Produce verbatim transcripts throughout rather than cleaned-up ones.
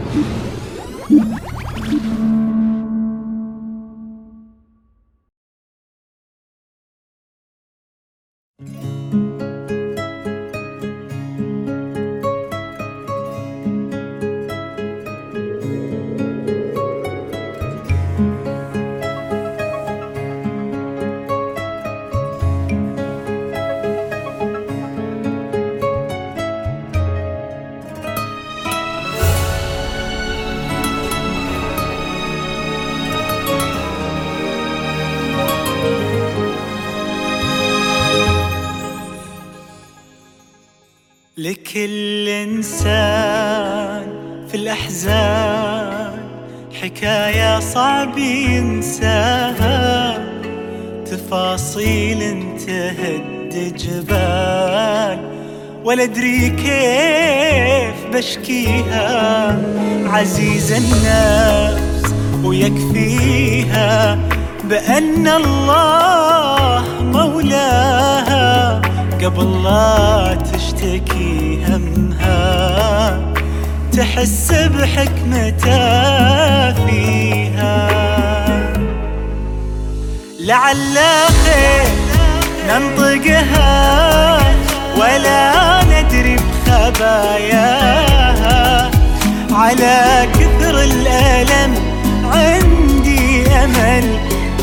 لكل إنسان في الأحزان حكاية صعب ينساها، تفاصيل تهد جبال ولا أدري كيف بشكيها. عزيز النفس ويكفيها بأن الله مولاها، قبل لا تشتكي همها تحس بحكمته فيها. لعل خير ننطقها ولا ندري بخباياها، على كثر الألم عندي أمل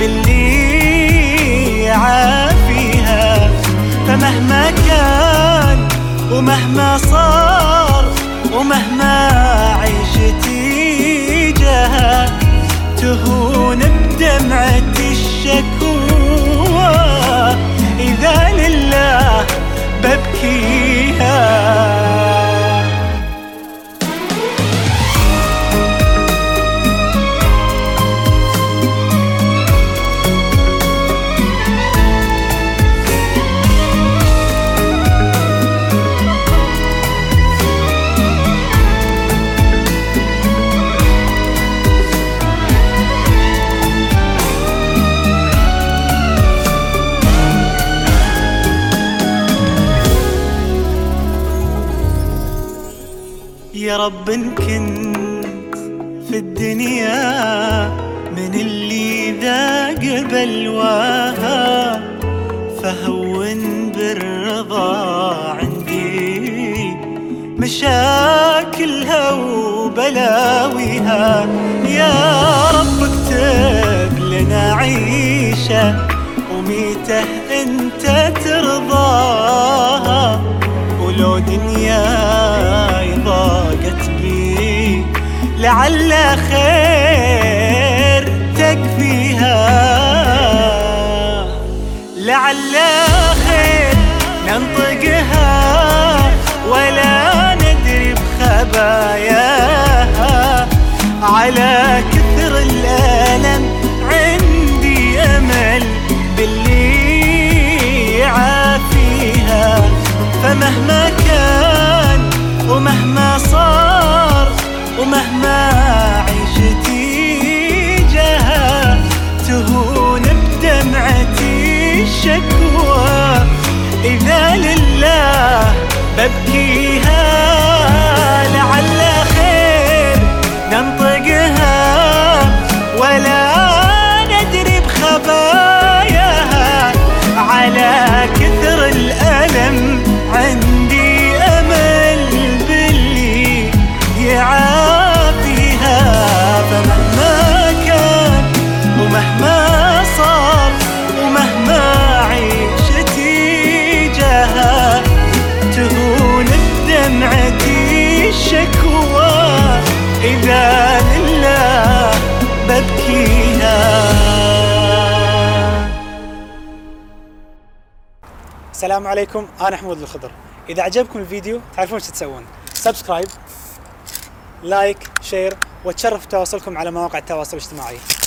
باللي يعافيها. فمهما كان ومهما صار ومهما عيشتي جاها، تهون بدمعة الشكوى إذا لله ببكيها. يا رب إن كنت في الدنيا من اللي ذاق بلواها، فهون بالرضا عندي مشاكلها وبلاويها. يا رب اكتب لنا عيشة وميته انت ترضاها، ولو دنياي ضاقت بي لعل خير تكفيها. لعل خير ننطقها ولا ندري بخباياها، على كثر الألم عندي أمل باللي يعافيها. فمهما كان ومهما صار ومهما عيشتي جاها، تهون بدمعتي الشكوى إذا لله ببكيها. لعل خير ننطقها ولا ندري بخباياها، على كثر الألم عندي أمل باللي يعافيها. فمهما كان ومهما صار ومهما عيشتي جاها، تهون بدمعتي الشكوى إذا لله ببكيها. السلام عليكم، أنا حمود الخضر. إذا عجبكم الفيديو تعرفون شو تسوون، سبسكرايب، لايك، شير، وتشرف تواصلكم على مواقع التواصل الاجتماعي.